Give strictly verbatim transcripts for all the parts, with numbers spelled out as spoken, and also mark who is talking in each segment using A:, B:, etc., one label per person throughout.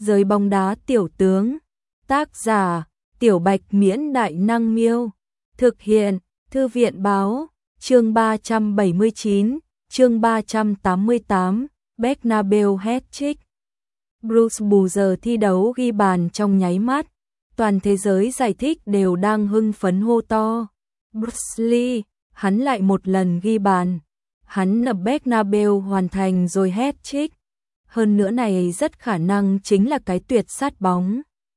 A: Giới bóng đá tiểu tướng. Tác giả: Tiểu Bạch Miễn Đại Năng Miêu. Thực hiện: Thư viện Báo. Chương ba trăm bảy mươi chín, chương ba trăm tám mươi tám, Bernabeu hat-trick. Bruce Boozer thi đấu ghi bàn trong nháy mắt. Toàn thế giới giải thích đều đang hưng phấn hô to. Bruce Lee, hắn lại một lần ghi bàn. Hắn ở Bernabeu hoàn thành rồi hat-trick. Hơn nữa này rất khả năng chính là cái tuyệt sát bóng.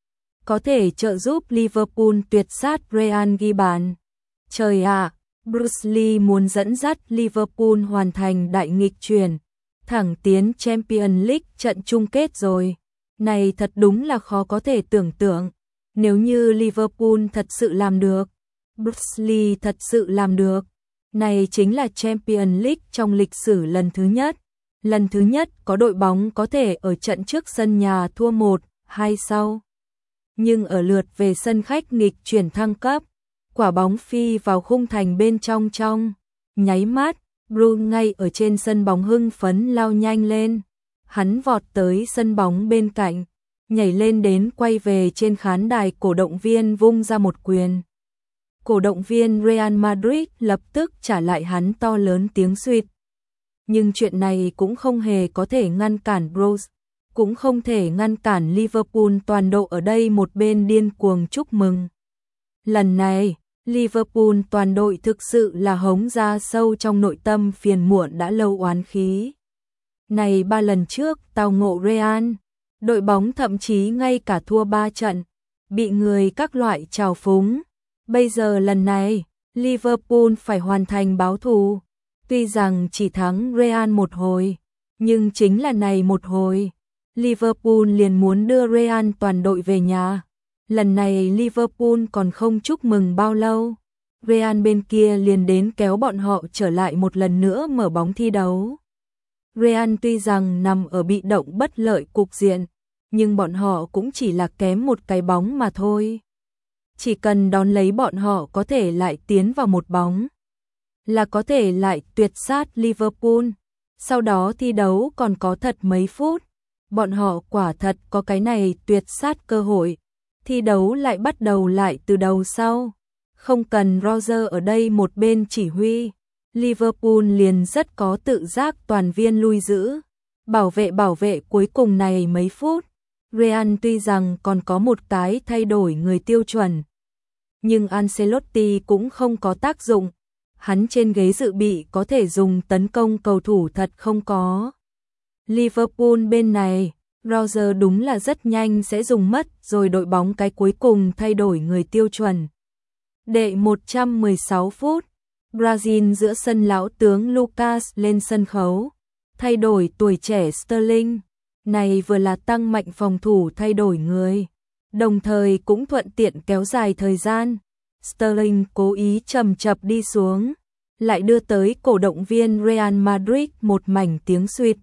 A: Có thể trợ giúp Liverpool tuyệt sát Real ghi bàn. Trời ạ, Bruce Lee muốn dẫn dắt Liverpool hoàn thành đại nghịch chuyển, thẳng tiến Champions League trận chung kết rồi. Này thật đúng là khó có thể tưởng tượng. Nếu như Liverpool thật sự làm được, Bruce Lee thật sự làm được, này chính là Champions League trong lịch sử lần thứ nhất. Lần thứ nhất có đội bóng có thể ở trận trước sân nhà thua một hai sau. Nhưng ở lượt về sân khách nghịch chuyển thăng cấp, quả bóng phi vào khung thành bên trong trong. Nháy mắt, Bruce ngay ở trên sân bóng hưng phấn lao nhanh lên. Hắn vọt tới sân bóng bên cạnh, nhảy lên đến quay về trên khán đài cổ động viên vung ra một quyền. Cổ động viên Real Madrid lập tức trả lại hắn to lớn tiếng suýt. Nhưng chuyện này cũng không hề có thể ngăn cản Bruce, cũng không thể ngăn cản Liverpool toàn độ ở đây một bên điên cuồng chúc mừng. Lần này, Liverpool toàn đội thực sự là hống ra sâu trong nội tâm phiền muộn đã lâu oán khí. Này ba lần trước tao ngộ Real, đội bóng thậm chí ngay cả thua ba trận, bị người các loại trào phúng. Bây giờ lần này, Liverpool phải hoàn thành báo thù. Tuy rằng chỉ thắng Real một hồi, nhưng chính là này một hồi, Liverpool liền muốn đưa Real toàn đội về nhà. Lần này Liverpool còn không chúc mừng bao lâu, Real bên kia liền đến kéo bọn họ trở lại một lần nữa mở bóng thi đấu. Real tuy rằng nằm ở bị động bất lợi cục diện, nhưng bọn họ cũng chỉ là kém một cái bóng mà thôi. Chỉ cần đón lấy bọn họ có thể lại tiến vào một bóng, là có thể lại tuyệt sát Liverpool. Sau đó thi đấu còn có thật mấy phút, bọn họ quả thật có cái này tuyệt sát cơ hội. Thi đấu lại bắt đầu lại từ đầu sau, không cần Roger ở đây một bên chỉ huy, Liverpool liền rất có tự giác toàn viên lui giữ, bảo vệ bảo vệ cuối cùng này mấy phút. Real tuy rằng còn có một cái thay đổi người tiêu chuẩn, nhưng Ancelotti cũng không có tác dụng. Hắn trên ghế dự bị có thể dùng tấn công cầu thủ thật không có. Liverpool bên này, Roger đúng là rất nhanh sẽ dùng mất rồi đội bóng cái cuối cùng thay đổi người tiêu chuẩn. Đệ một trăm mười sáu phút, Brazil giữa sân lão tướng Lucas lên sân khấu, thay đổi tuổi trẻ Sterling. Này vừa là tăng mạnh phòng thủ thay đổi người, đồng thời cũng thuận tiện kéo dài thời gian. Sterling cố ý chậm chập đi xuống, lại đưa tới cổ động viên Real Madrid một mảnh tiếng suýt.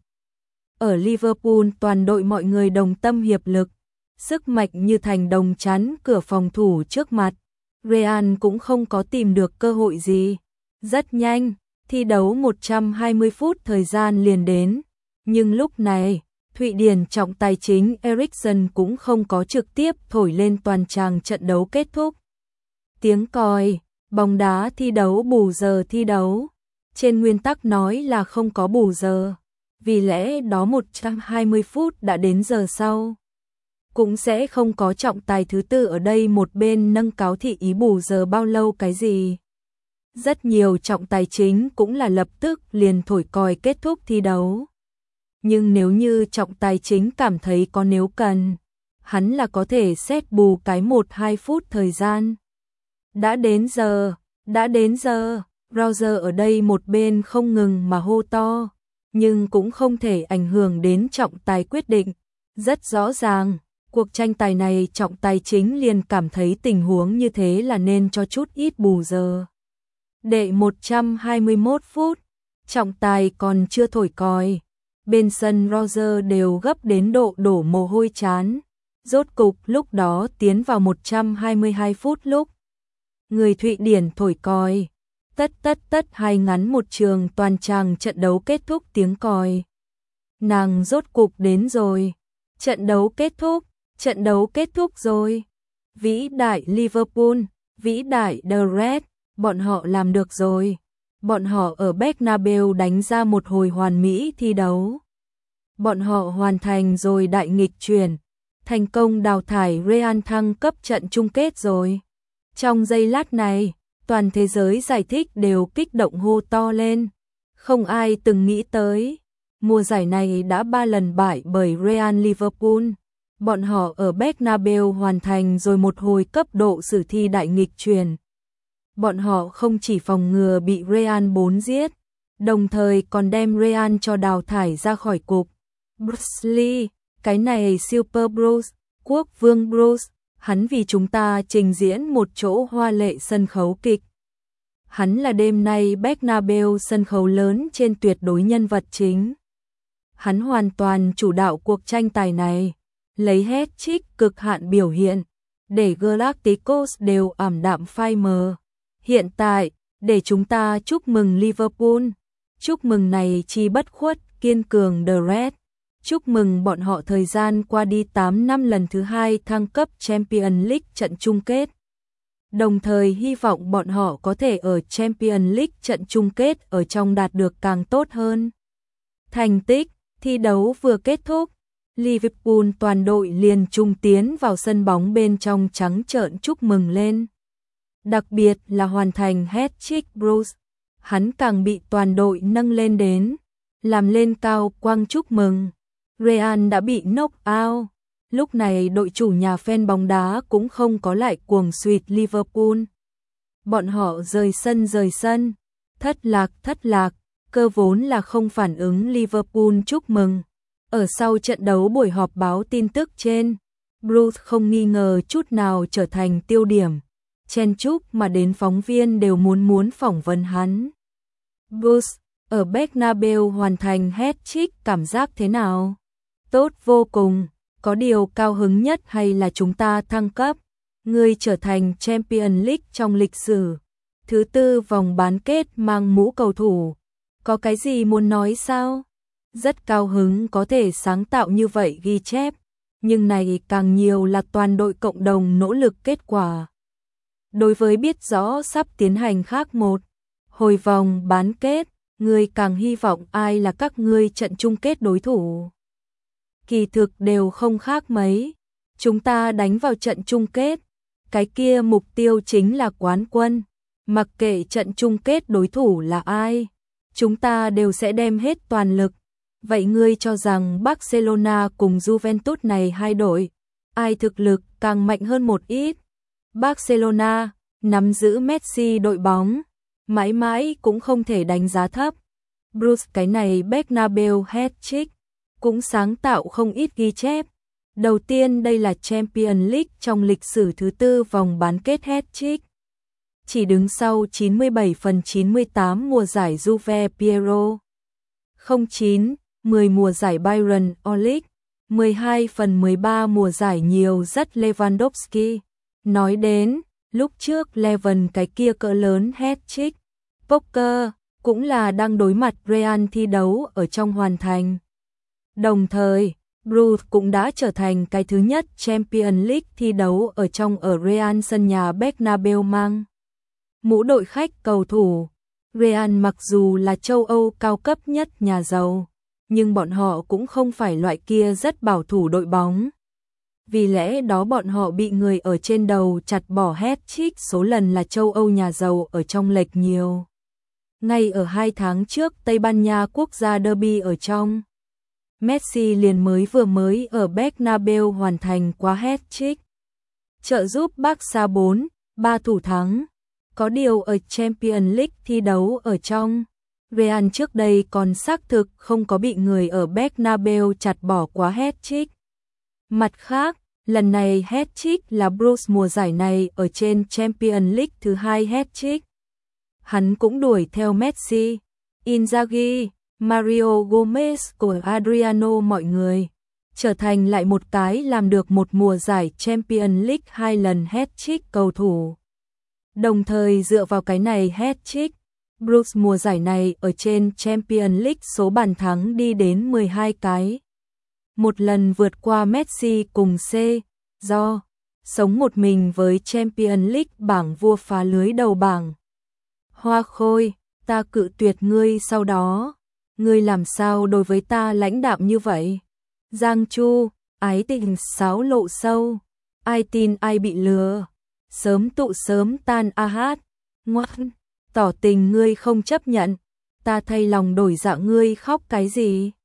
A: Ở Liverpool toàn đội mọi người đồng tâm hiệp lực, sức mạnh như thành đồng chắn cửa phòng thủ trước mặt. Real cũng không có tìm được cơ hội gì. Rất nhanh, thi đấu một trăm hai mươi phút thời gian liền đến. Nhưng lúc này, Thụy Điển trọng tài chính Eriksen cũng không có trực tiếp thổi lên toàn tràng trận đấu kết thúc. Tiếng còi, bóng đá thi đấu bù giờ thi đấu. Trên nguyên tắc nói là không có bù giờ, vì lẽ đó một trăm hai mươi phút đã đến giờ sau. Cũng sẽ không có trọng tài thứ tư ở đây một bên nâng cáo thị ý bù giờ bao lâu cái gì. Rất nhiều trọng tài chính cũng là lập tức liền thổi còi kết thúc thi đấu. Nhưng nếu như trọng tài chính cảm thấy có nếu cần, hắn là có thể xét bù cái một hai phút thời gian. Đã đến giờ, đã đến giờ, Roger ở đây một bên không ngừng mà hô to, nhưng cũng không thể ảnh hưởng đến trọng tài quyết định. Rất rõ ràng, cuộc tranh tài này trọng tài chính liền cảm thấy tình huống như thế là nên cho chút ít bù giờ. Đệ một trăm hai mươi mốt phút, trọng tài còn chưa thổi còi. Bên sân Roger đều gấp đến độ đổ mồ hôi chán. Rốt cục lúc đó tiến vào một trăm hai mươi hai phút lúc người Thụy Điển thổi còi. Tất tất tất hai ngắn một trường toàn tràng trận đấu kết thúc tiếng còi. Nàng rốt cục đến rồi. Trận đấu kết thúc, trận đấu kết thúc rồi. Vĩ đại Liverpool, vĩ đại The Reds, bọn họ làm được rồi. Bọn họ ở Bernabeu đánh ra một hồi hoàn mỹ thi đấu. Bọn họ hoàn thành rồi đại nghịch chuyển, thành công đào thải Real thăng cấp trận chung kết rồi. Trong giây lát này, toàn thế giới giải thích đều kích động hô to lên. Không ai từng nghĩ tới, mùa giải này đã ba lần bại bởi Real Liverpool. Bọn họ ở Bernabeu hoàn thành rồi một hồi cấp độ sử thi đại nghịch chuyển. Bọn họ không chỉ phòng ngừa bị Real bốn giết, đồng thời còn đem Real cho đào thải ra khỏi cục. Bruce Lee, cái này Super Bruce, quốc vương Bruce, hắn vì chúng ta trình diễn một chỗ hoa lệ sân khấu kịch. Hắn là đêm nay Bernabeu sân khấu lớn trên tuyệt đối nhân vật chính. Hắn hoàn toàn chủ đạo cuộc tranh tài này, lấy hat-trick cực hạn biểu hiện, để Galacticos đều ảm đạm phai mờ. Hiện tại, để chúng ta chúc mừng Liverpool, chúc mừng này chi bất khuất, kiên cường The Reds, chúc mừng bọn họ thời gian qua đi tám năm lần thứ hai thăng cấp Champions League trận chung kết. Đồng thời hy vọng bọn họ có thể ở Champions League trận chung kết ở trong đạt được càng tốt hơn. Thành tích, thi đấu vừa kết thúc, Liverpool toàn đội liền trung tiến vào sân bóng bên trong trắng trợn chúc mừng lên. Đặc biệt là hoàn thành hat-trick Bruce, hắn càng bị toàn đội nâng lên đến, làm lên cao quang chúc mừng. Real đã bị knock out, lúc này đội chủ nhà fan bóng đá cũng không có lại cuồng suýt Liverpool. Bọn họ rời sân rời sân, thất lạc thất lạc, cơ vốn là không phản ứng Liverpool chúc mừng. Ở sau trận đấu buổi họp báo tin tức trên, Bruce không nghi ngờ chút nào trở thành tiêu điểm. Chen chúc mà đến phóng viên đều muốn muốn phỏng vấn hắn. Bruce, ở Bernabeu hoàn thành hat-trick cảm giác thế nào? Tốt vô cùng, có điều cao hứng nhất hay là chúng ta thăng cấp. Ngươi trở thành Champions League trong lịch sử. Thứ tư vòng bán kết mang mũ cầu thủ. Có cái gì muốn nói sao? Rất cao hứng có thể sáng tạo như vậy ghi chép, nhưng này càng nhiều là toàn đội cộng đồng nỗ lực kết quả. Đối với biết rõ sắp tiến hành khác một hồi vòng bán kết, ngươi càng hy vọng ai là các ngươi trận chung kết đối thủ. Kỳ thực đều không khác mấy, chúng ta đánh vào trận chung kết, cái kia mục tiêu chính là quán quân, mặc kệ trận chung kết đối thủ là ai, chúng ta đều sẽ đem hết toàn lực. Vậy ngươi cho rằng Barcelona cùng Juventus này hai đội, ai thực lực càng mạnh hơn một ít? Barcelona nắm giữ Messi đội bóng, mãi mãi cũng không thể đánh giá thấp. Bruce cái này Bernabeu hat-trick cũng sáng tạo không ít ghi chép. Đầu tiên đây là Champions League trong lịch sử thứ tư vòng bán kết hat-trick. Chỉ đứng sau chín mươi bảy phần chín mươi tám mùa giải Juve Piero. không chín, mười mùa giải Bayern Oleg, mười hai phần mười ba mùa giải nhiều rất Lewandowski. Nói đến, lúc trước Leven cái kia cỡ lớn hat-trick, Poker cũng là đang đối mặt Real thi đấu ở trong hoàn thành. Đồng thời, Bruce cũng đã trở thành cái thứ nhất Champions League thi đấu ở trong ở Real sân nhà Bernabeu mang mũ đội khách cầu thủ. Real mặc dù là châu Âu cao cấp nhất nhà giàu, nhưng bọn họ cũng không phải loại kia rất bảo thủ đội bóng. Vì lẽ đó bọn họ bị người ở trên đầu chặt bỏ hat-trick số lần là châu Âu nhà giàu ở trong lệch nhiều. Ngay ở hai tháng trước Tây Ban Nha quốc gia derby ở trong, Messi liền mới vừa mới ở Bernabeu hoàn thành quá hat-trick, trợ giúp Barca bốn ba thủ thắng. Có điều ở Champions League thi đấu ở trong, Real trước đây còn xác thực không có bị người ở Bernabeu chặt bỏ quá hat-trick. Mặt khác, lần này hat-trick là Bruce mùa giải này ở trên Champions League thứ hai hat-trick. Hắn cũng đuổi theo Messi, Inzaghi, Mario Gomez của Adriano mọi người, trở thành lại một cái làm được một mùa giải Champions League hai lần hat-trick cầu thủ. Đồng thời dựa vào cái này hat-trick, Bruce mùa giải này ở trên Champions League số bàn thắng đi đến mười hai cái. một lần vượt qua Messi cùng C, do sống một mình với Champions League bảng vua phá lưới đầu bảng. Hoa Khôi, ta cự tuyệt ngươi sau đó, ngươi làm sao đối với ta lãnh đạm như vậy? Giang Chu, ái tình sáo lộ sâu, ai tin ai bị lừa, sớm tụ sớm tan a hát, ngoan, tỏ tình ngươi không chấp nhận, ta thay lòng đổi dạ ngươi khóc cái gì?